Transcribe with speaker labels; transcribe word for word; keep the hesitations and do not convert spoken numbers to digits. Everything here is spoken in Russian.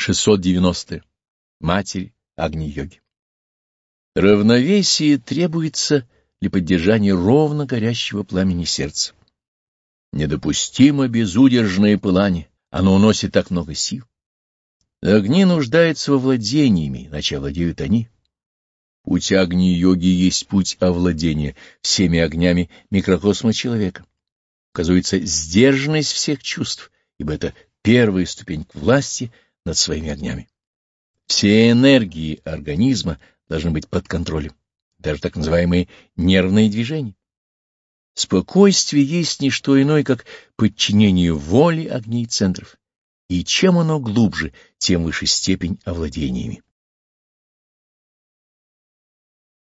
Speaker 1: шестьсот девяностое. Матерь Агни-йоги. Равновесие требуется для поддержания ровно горящего пламени сердца. Недопустимо безудержное пылание, оно уносит так много сил. Огни нуждаются во владениями, иначе овладеют они. Путь Агни-йоги есть путь овладения всеми огнями микрокосма человека. Указывается сдержанность всех чувств, ибо это первая ступень к власти над своими огнями. Все энергии организма должны быть под контролем, даже так называемые нервные движения. Спокойствие есть не что иное, как подчинение воле огней центров, и чем оно глубже, тем выше степень овладения ими.